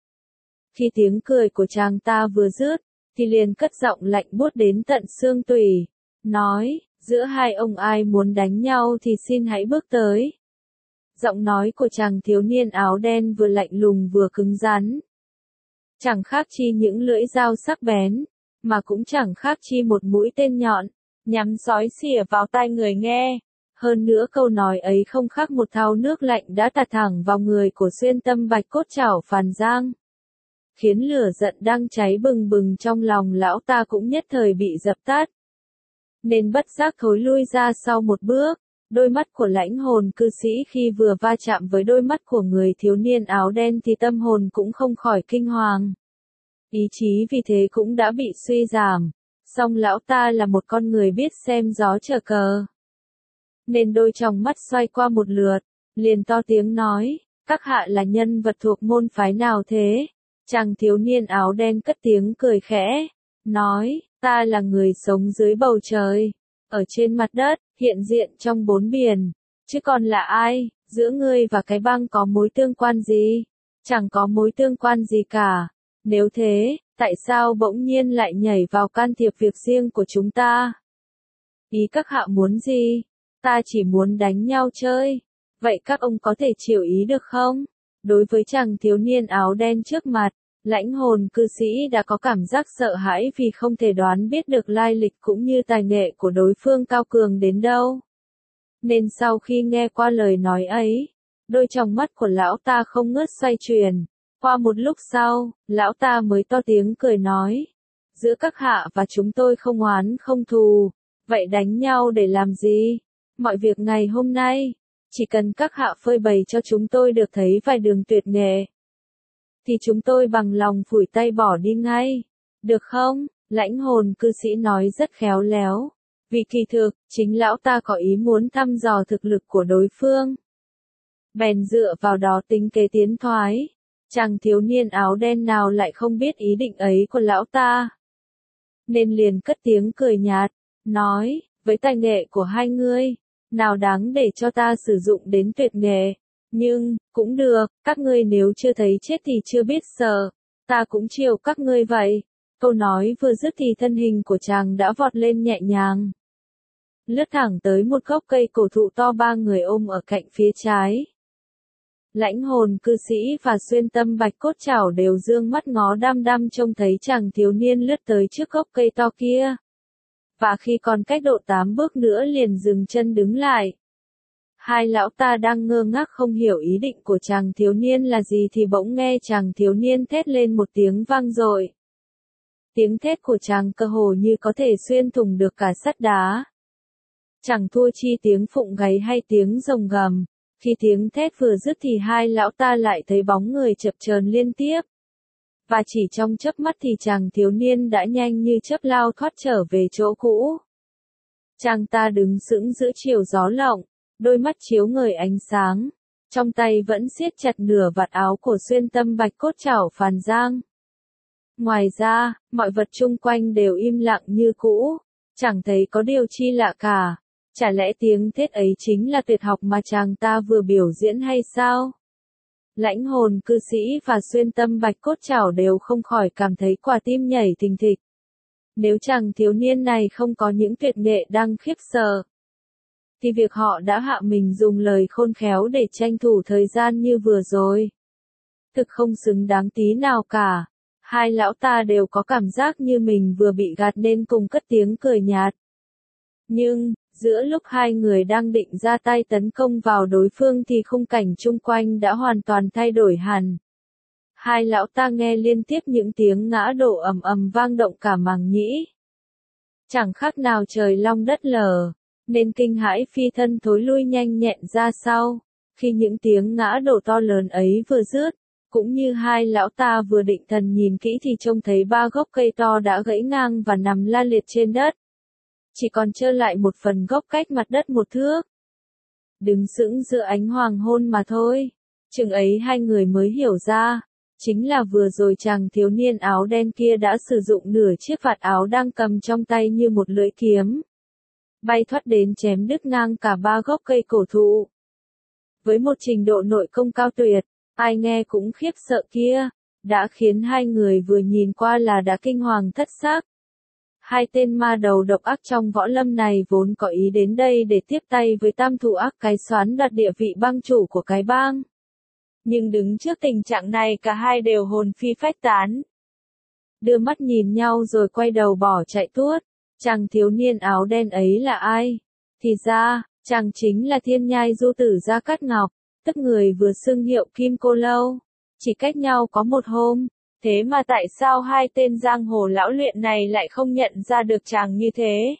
Khi tiếng cười của chàng ta vừa dứt, thì liền cất giọng lạnh buốt đến tận xương tủy, nói, giữa hai ông ai muốn đánh nhau thì xin hãy bước tới. Giọng nói của chàng thiếu niên áo đen vừa lạnh lùng vừa cứng rắn. Chẳng khác chi những lưỡi dao sắc bén, mà cũng chẳng khác chi một mũi tên nhọn, nhắm xói xỉa vào tai người nghe. Hơn nữa câu nói ấy không khác một thao nước lạnh đã tạt thẳng vào người của xuyên tâm bạch cốt chảo Phàn Giang. Khiến lửa giận đang cháy bừng bừng trong lòng lão ta cũng nhất thời bị dập tắt. Nên bất giác thối lui ra sau một bước, đôi mắt của lãnh hồn cư sĩ khi vừa va chạm với đôi mắt của người thiếu niên áo đen thì tâm hồn cũng không khỏi kinh hoàng. Ý chí vì thế cũng đã bị suy giảm, song lão ta là một con người biết xem gió chờ cờ. Nên đôi tròng mắt xoay qua một lượt, liền to tiếng nói, các hạ là nhân vật thuộc môn phái nào thế? Chàng thiếu niên áo đen cất tiếng cười khẽ, nói, ta là người sống dưới bầu trời, ở trên mặt đất, hiện diện trong bốn biển, chứ còn là ai, giữa ngươi và cái băng có mối tương quan gì? Chẳng có mối tương quan gì cả. Nếu thế, tại sao bỗng nhiên lại nhảy vào can thiệp việc riêng của chúng ta? Ý các hạ muốn gì? Ta chỉ muốn đánh nhau chơi. Vậy các ông có thể chịu ý được không? Đối với chàng thiếu niên áo đen trước mặt, lãnh hồn cư sĩ đã có cảm giác sợ hãi vì không thể đoán biết được lai lịch cũng như tài nghệ của đối phương cao cường đến đâu. Nên sau khi nghe qua lời nói ấy, đôi tròng mắt của lão ta không ngớt xoay chuyển. Qua một lúc sau, lão ta mới to tiếng cười nói, giữa các hạ và chúng tôi không oán không thù, vậy đánh nhau để làm gì? Mọi việc ngày hôm nay, chỉ cần các hạ phơi bày cho chúng tôi được thấy vài đường tuyệt nghệ, thì chúng tôi bằng lòng phủi tay bỏ đi ngay, được không? Lãnh hồn cư sĩ nói rất khéo léo, vì kỳ thực, chính lão ta có ý muốn thăm dò thực lực của đối phương. Bèn dựa vào đó tính kế tiến thoái. Chàng thiếu niên áo đen nào lại không biết ý định ấy của lão ta. Nên liền cất tiếng cười nhạt, nói, với tài nghệ của hai ngươi, nào đáng để cho ta sử dụng đến tuyệt nghệ. Nhưng, cũng được, các ngươi nếu chưa thấy chết thì chưa biết sợ, ta cũng chiều các ngươi vậy. Câu nói vừa dứt thì thân hình của chàng đã vọt lên nhẹ nhàng. Lướt thẳng tới một gốc cây cổ thụ to ba người ôm ở cạnh phía trái. Lãnh hồn cư sĩ và xuyên tâm bạch cốt chảo đều dương mắt ngó đăm đăm trông thấy chàng thiếu niên lướt tới trước gốc cây to kia. Và khi còn cách độ tám bước nữa liền dừng chân đứng lại. Hai lão ta đang ngơ ngác không hiểu ý định của chàng thiếu niên là gì thì bỗng nghe chàng thiếu niên thét lên một tiếng vang dội. Tiếng thét của chàng cơ hồ như có thể xuyên thủng được cả sắt đá. Chẳng thua chi tiếng phụng gáy hay tiếng rồng gầm. Khi tiếng thét vừa dứt thì hai lão ta lại thấy bóng người chập chờn liên tiếp. Và chỉ trong chớp mắt thì chàng thiếu niên đã nhanh như chớp lao thoát trở về chỗ cũ. Chàng ta đứng sững giữa chiều gió lộng, đôi mắt chiếu ngời ánh sáng, trong tay vẫn siết chặt nửa vạt áo của xuyên tâm bạch cốt chảo Phàn Giang. Ngoài ra, mọi vật chung quanh đều im lặng như cũ, chẳng thấy có điều chi lạ cả. Chả lẽ tiếng thét ấy chính là tuyệt học mà chàng ta vừa biểu diễn hay sao? Lãnh hồn cư sĩ và xuyên tâm bạch cốt chảo đều không khỏi cảm thấy quả tim nhảy thình thịch. Nếu chàng thiếu niên này không có những tuyệt nghệ đang khiếp sợ, thì việc họ đã hạ mình dùng lời khôn khéo để tranh thủ thời gian như vừa rồi, thực không xứng đáng tí nào cả. Hai lão ta đều có cảm giác như mình vừa bị gạt nên cùng cất tiếng cười nhạt. Nhưng, giữa lúc hai người đang định ra tay tấn công vào đối phương thì khung cảnh chung quanh đã hoàn toàn thay đổi hẳn. Hai lão ta nghe liên tiếp những tiếng ngã đổ ầm ầm vang động cả màng nhĩ. Chẳng khác nào trời long đất lở, nên kinh hãi phi thân thối lui nhanh nhẹn ra sau. Khi những tiếng ngã đổ to lớn ấy vừa dứt, cũng như hai lão ta vừa định thần nhìn kỹ thì trông thấy ba gốc cây to đã gãy ngang và nằm la liệt trên đất. Chỉ còn trơ lại một phần gốc cách mặt đất một thước. Đứng sững giữa ánh hoàng hôn mà thôi. Chừng ấy hai người mới hiểu ra, chính là vừa rồi chàng thiếu niên áo đen kia đã sử dụng nửa chiếc vạt áo đang cầm trong tay như một lưỡi kiếm. Bay thoát đến chém đứt ngang cả ba gốc cây cổ thụ. Với một trình độ nội công cao tuyệt, ai nghe cũng khiếp sợ kia, đã khiến hai người vừa nhìn qua là đã kinh hoàng thất xác. Hai tên ma đầu độc ác trong võ lâm này vốn có ý đến đây để tiếp tay với tam thủ ác cái xoán đoạt địa vị bang chủ của cái bang. Nhưng đứng trước tình trạng này cả hai đều hồn phi phách tán. Đưa mắt nhìn nhau rồi quay đầu bỏ chạy tuốt. Chàng thiếu niên áo đen ấy là ai? Thì ra, chàng chính là thiên nhai du tử Gia Cát Ngọc, tức người vừa xưng hiệu Kim Cô Lâu. Chỉ cách nhau có một hôm, thế mà tại sao hai tên giang hồ lão luyện này lại không nhận ra được chàng như thế?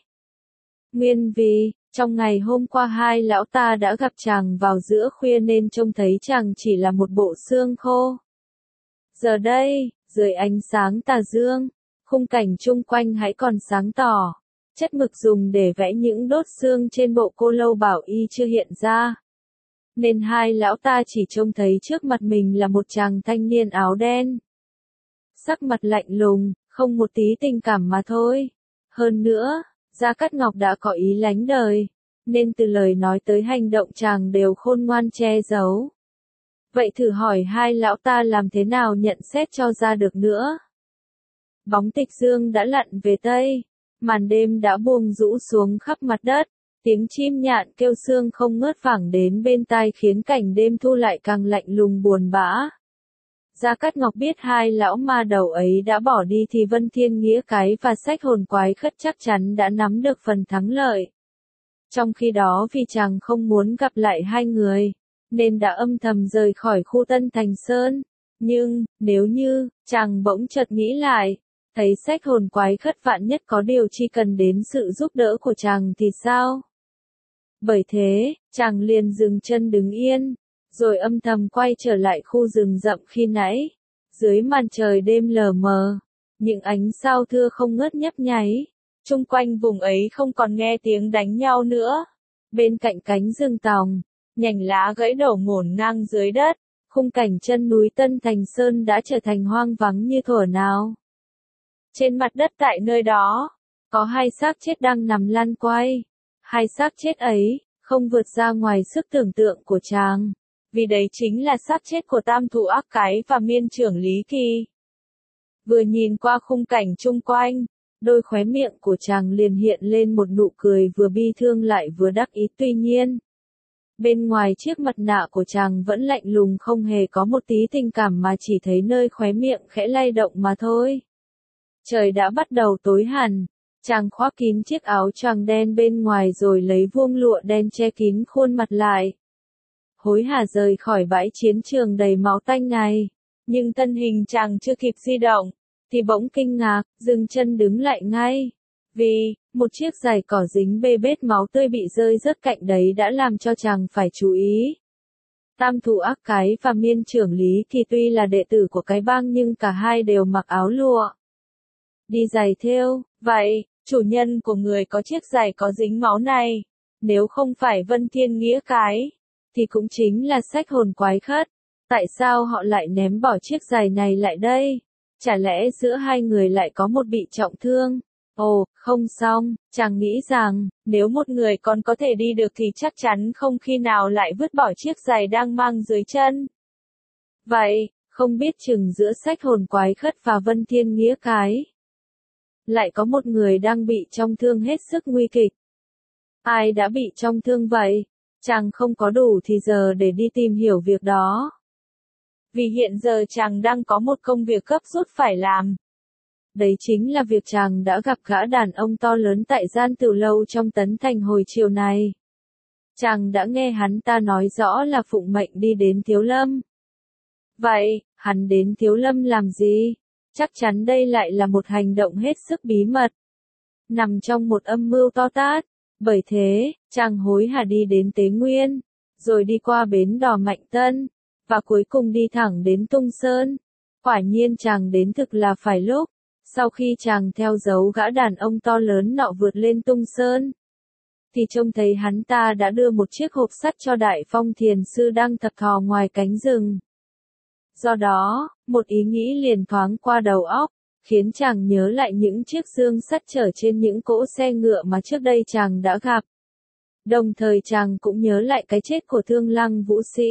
Nguyên vì, trong ngày hôm qua hai lão ta đã gặp chàng vào giữa khuya nên trông thấy chàng chỉ là một bộ xương khô. Giờ đây, dưới ánh sáng tà dương, khung cảnh chung quanh hãy còn sáng tỏ. Chất mực dùng để vẽ những đốt xương trên bộ cô lâu bảo y chưa hiện ra. Nên hai lão ta chỉ trông thấy trước mặt mình là một chàng thanh niên áo đen. Sắc mặt lạnh lùng, không một tí tình cảm mà thôi. Hơn nữa, Gia Cát Ngọc đã có ý lánh đời, nên từ lời nói tới hành động chàng đều khôn ngoan che giấu. Vậy thử hỏi hai lão ta làm thế nào nhận xét cho ra được nữa. Bóng tịch dương đã lặn về Tây, màn đêm đã buông rũ xuống khắp mặt đất, tiếng chim nhạn kêu sương không ngớt vẳng đến bên tai khiến cảnh đêm thu lại càng lạnh lùng buồn bã. Gia Cát Ngọc biết hai lão ma đầu ấy đã bỏ đi thì Vân Thiên Nghĩa Cái và Sách Hồn Quái Khất chắc chắn đã nắm được phần thắng lợi. Trong khi đó vì chàng không muốn gặp lại hai người, nên đã âm thầm rời khỏi khu Tân Thành Sơn. Nhưng, nếu như, chàng bỗng chợt nghĩ lại, thấy Sách Hồn Quái Khất vạn nhất có điều chi cần đến sự giúp đỡ của chàng thì sao? Bởi thế, chàng liền dừng chân đứng yên, rồi âm thầm quay trở lại khu rừng rậm khi nãy. Dưới màn trời đêm lờ mờ, những ánh sao thưa không ngớt nhấp nháy. Chung quanh vùng ấy không còn nghe tiếng đánh nhau nữa. Bên cạnh cánh rừng tòng, nhành lá gãy đổ ngổn ngang dưới đất, khung cảnh chân núi Tân Thành Sơn đã trở thành hoang vắng như thuở nào. Trên mặt đất tại nơi đó, có hai xác chết đang nằm lăn quay. Hai xác chết ấy, không vượt ra ngoài sức tưởng tượng của chàng. Vì đấy chính là xác chết của tam thủ ác cái và miên trưởng Lý Kỳ. Vừa nhìn qua khung cảnh chung quanh, đôi khóe miệng của chàng liền hiện lên một nụ cười vừa bi thương lại vừa đắc ý. Tuy nhiên, bên ngoài chiếc mặt nạ của chàng vẫn lạnh lùng không hề có một tí tình cảm mà chỉ thấy nơi khóe miệng khẽ lay động mà thôi. Trời đã bắt đầu tối hẳn, chàng khoác kín chiếc áo choàng đen bên ngoài rồi lấy vuông lụa đen che kín khuôn mặt lại. Hối hả rời khỏi bãi chiến trường đầy máu tanh này, nhưng thân hình chàng chưa kịp di động, thì bỗng kinh ngạc, dừng chân đứng lại ngay. Vì, một chiếc giày cỏ dính bê bết máu tươi bị rơi rớt cạnh đấy đã làm cho chàng phải chú ý. Tam thủ ác cái và miên trưởng Lý thì tuy là đệ tử của cái bang nhưng cả hai đều mặc áo lụa. Đi giày thêu, vậy, chủ nhân của người có chiếc giày có dính máu này, nếu không phải Vân Thiên Nghĩa Cái, thì cũng chính là Sách Hồn Quái Khất. Tại sao họ lại ném bỏ chiếc giày này lại đây? Chả lẽ giữa hai người lại có một bị trọng thương? Ồ, không xong, chàng nghĩ rằng, nếu một người còn có thể đi được thì chắc chắn không khi nào lại vứt bỏ chiếc giày đang mang dưới chân. Vậy, không biết chừng giữa Sách Hồn Quái Khất và Vân Thiên Nghĩa Cái, lại có một người đang bị trong thương hết sức nguy kịch. Ai đã bị trong thương vậy? Chàng không có đủ thì giờ để đi tìm hiểu việc đó. vì hiện giờ chàng đang có một công việc gấp rút phải làm. Đấy chính là việc chàng đã gặp gã đàn ông to lớn tại gian tiểu lâu trong Tấn Thành hồi chiều này. Chàng đã nghe hắn ta nói rõ là phụng mệnh đi đến Thiếu Lâm. Vậy, hắn đến Thiếu Lâm làm gì? Chắc chắn đây lại là một hành động hết sức bí mật, nằm trong một âm mưu to tát. Bởi thế, chàng hối hả đi đến Tế Nguyên, rồi đi qua bến đò Mạnh Tân, và cuối cùng đi thẳng đến Tung Sơn. Quả nhiên chàng đến thực là phải lúc. Sau khi chàng theo dấu gã đàn ông to lớn nọ vượt lên Tung Sơn, thì trông thấy hắn ta đã đưa một chiếc hộp sắt cho Đại Phong Thiền Sư đang thập thò ngoài cánh rừng. Do đó, một ý nghĩ liền thoáng qua đầu óc, khiến chàng nhớ lại những chiếc dương sắt chở trên những cỗ xe ngựa mà trước đây chàng đã gặp. Đồng thời chàng cũng nhớ lại cái chết của Thương Lăng Vũ Sĩ,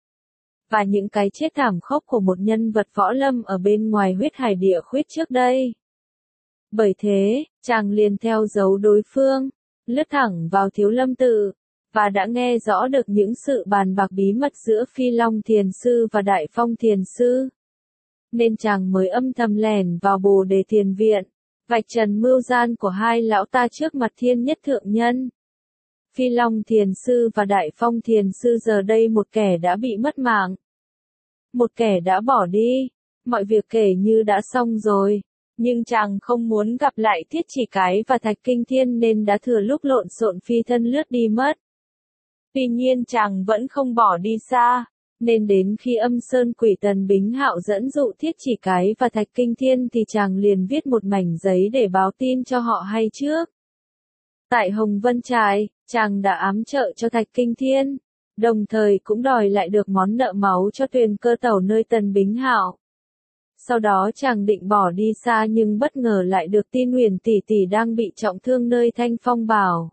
và những cái chết thảm khốc của một nhân vật võ lâm ở bên ngoài huyết hải địa khuyết trước đây. Bởi thế, chàng liền theo dấu đối phương, lướt thẳng vào Thiếu Lâm Tự, và đã nghe rõ được những sự bàn bạc bí mật giữa Phi Long Thiền Sư và Đại Phong Thiền Sư. Nên chàng mới âm thầm lẻn vào Bồ Đề Thiền Viện, vạch trần mưu gian của hai lão ta trước mặt thiên nhất thượng nhân. Phi Long Thiền Sư và Đại Phong Thiền Sư giờ đây một kẻ đã bị mất mạng, một kẻ đã bỏ đi, mọi việc kể như đã xong rồi. Nhưng chàng không muốn gặp lại Thiết Chỉ Cái và Thạch Kinh Thiên nên đã thừa lúc lộn xộn phi thân lướt đi mất. Tuy nhiên chàng vẫn không bỏ đi xa, nên đến khi Âm Sơn Quỷ Tần Bính Hạo dẫn dụ Thiết Chỉ Cái và Thạch Kinh Thiên thì chàng liền viết một mảnh giấy để báo tin cho họ hay trước. Tại Hồng Vân Trại, chàng đã ám trợ cho Thạch Kinh Thiên, đồng thời cũng đòi lại được món nợ máu cho Tuyền Cơ Tẩu nơi Tần Bính Hạo. Sau đó chàng định bỏ đi xa nhưng bất ngờ lại được tin Huyền tỷ tỷ đang bị trọng thương nơi Thanh Phong Bảo.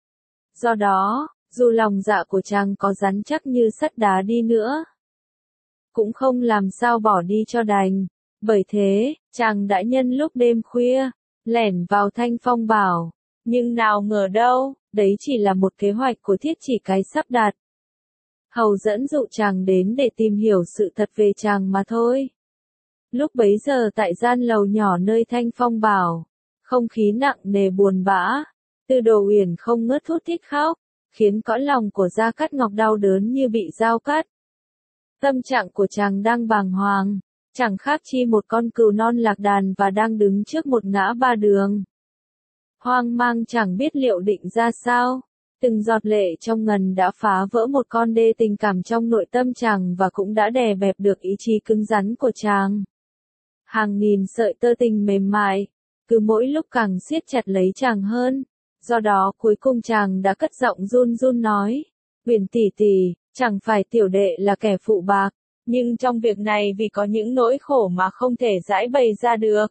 Do đó, dù lòng dạ của chàng có rắn chắc như sắt đá đi nữa, cũng không làm sao bỏ đi cho đành. Bởi thế, chàng đã nhân lúc đêm khuya, lẻn vào Thanh Phong Bảo. Nhưng nào ngờ đâu, đấy chỉ là một kế hoạch của Thiết Chỉ Cái sắp đặt. Hầu dẫn dụ chàng đến để tìm hiểu sự thật về chàng mà thôi. Lúc bấy giờ tại gian lầu nhỏ nơi Thanh Phong Bảo, không khí nặng nề buồn bã, Tư Đồ Uyển không ngớt thút thít khóc, khiến cõi lòng của Gia Cát Ngọc đau đớn như bị dao cắt. Tâm trạng của chàng đang bàng hoàng, chẳng khác chi một con cừu non lạc đàn và đang đứng trước một ngã ba đường. Hoang mang chẳng biết liệu định ra sao, từng giọt lệ trong ngần đã phá vỡ một con đê tình cảm trong nội tâm chàng và cũng đã đè bẹp được ý chí cứng rắn của chàng. Hàng nghìn sợi tơ tình mềm mại, cứ mỗi lúc càng siết chặt lấy chàng hơn. Do đó cuối cùng chàng đã cất giọng run run nói, Huyền tỷ tỷ, chẳng phải tiểu đệ là kẻ phụ bạc, nhưng trong việc này vì có những nỗi khổ mà không thể giải bày ra được.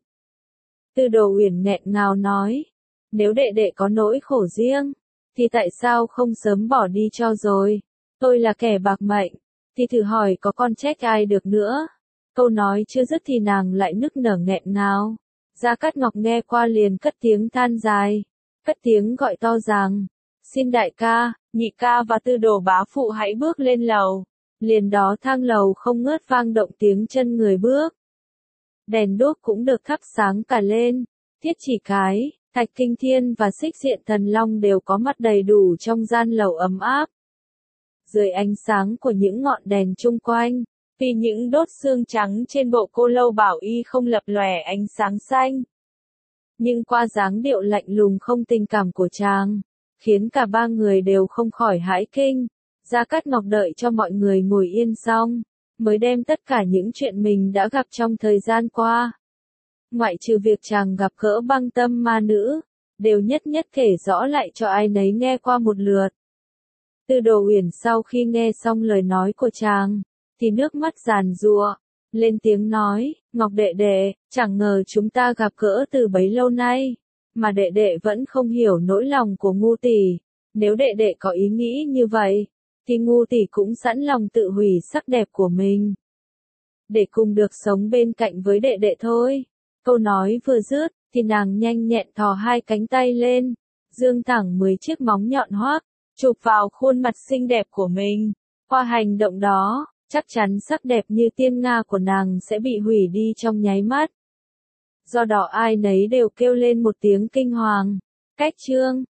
Tư Đồ Uyển nghẹn ngào nói, nếu đệ đệ có nỗi khổ riêng, thì tại sao không sớm bỏ đi cho rồi? Tôi là kẻ bạc mệnh, thì thử hỏi có con trách ai được nữa? Câu nói chưa dứt thì nàng lại nức nở nghẹn ngào. Gia Cát Ngọc nghe qua liền cất tiếng than dài, cất tiếng gọi to rằng, xin đại ca, nhị ca và Tư Đồ bá phụ hãy bước lên lầu. Liền đó thang lầu không ngớt vang động tiếng chân người bước. Đèn đuốc cũng được thắp sáng cả lên. Thiết Chỉ Cái, Thạch Kinh Thiên và Xích Diện Thần Long đều có mặt đầy đủ trong gian lầu ấm áp. Dưới ánh sáng của những ngọn đèn chung quanh, vì những đốt xương trắng trên bộ cô lâu bảo y không lập lòe ánh sáng xanh. Nhưng qua dáng điệu lạnh lùng không tình cảm của chàng, khiến cả ba người đều không khỏi hãi kinh. Gia Cát Ngọc đợi cho mọi người ngồi yên xong, mới đem tất cả những chuyện mình đã gặp trong thời gian qua, ngoại trừ việc chàng gặp gỡ Băng Tâm ma nữ, đều nhất nhất kể rõ lại cho ai nấy nghe qua một lượt. Tư Đồ Uyển sau khi nghe xong lời nói của chàng, thì nước mắt giàn giụa, lên tiếng nói, Ngọc đệ đệ, chẳng ngờ chúng ta gặp gỡ từ bấy lâu nay, mà đệ đệ vẫn không hiểu nỗi lòng của ngu tỷ. Nếu đệ đệ có ý nghĩ như vậy, thì ngu tỷ cũng sẵn lòng tự hủy sắc đẹp của mình, để cùng được sống bên cạnh với đệ đệ thôi. Câu nói vừa dứt, thì nàng nhanh nhẹn thò hai cánh tay lên, dương thẳng mười chiếc móng nhọn hoác, chụp vào khuôn mặt xinh đẹp của mình. Qua hành động đó, chắc chắn sắc đẹp như tiên nga của nàng sẽ bị hủy đi trong nháy mắt. Do đó ai nấy đều kêu lên một tiếng kinh hoàng. Cách chương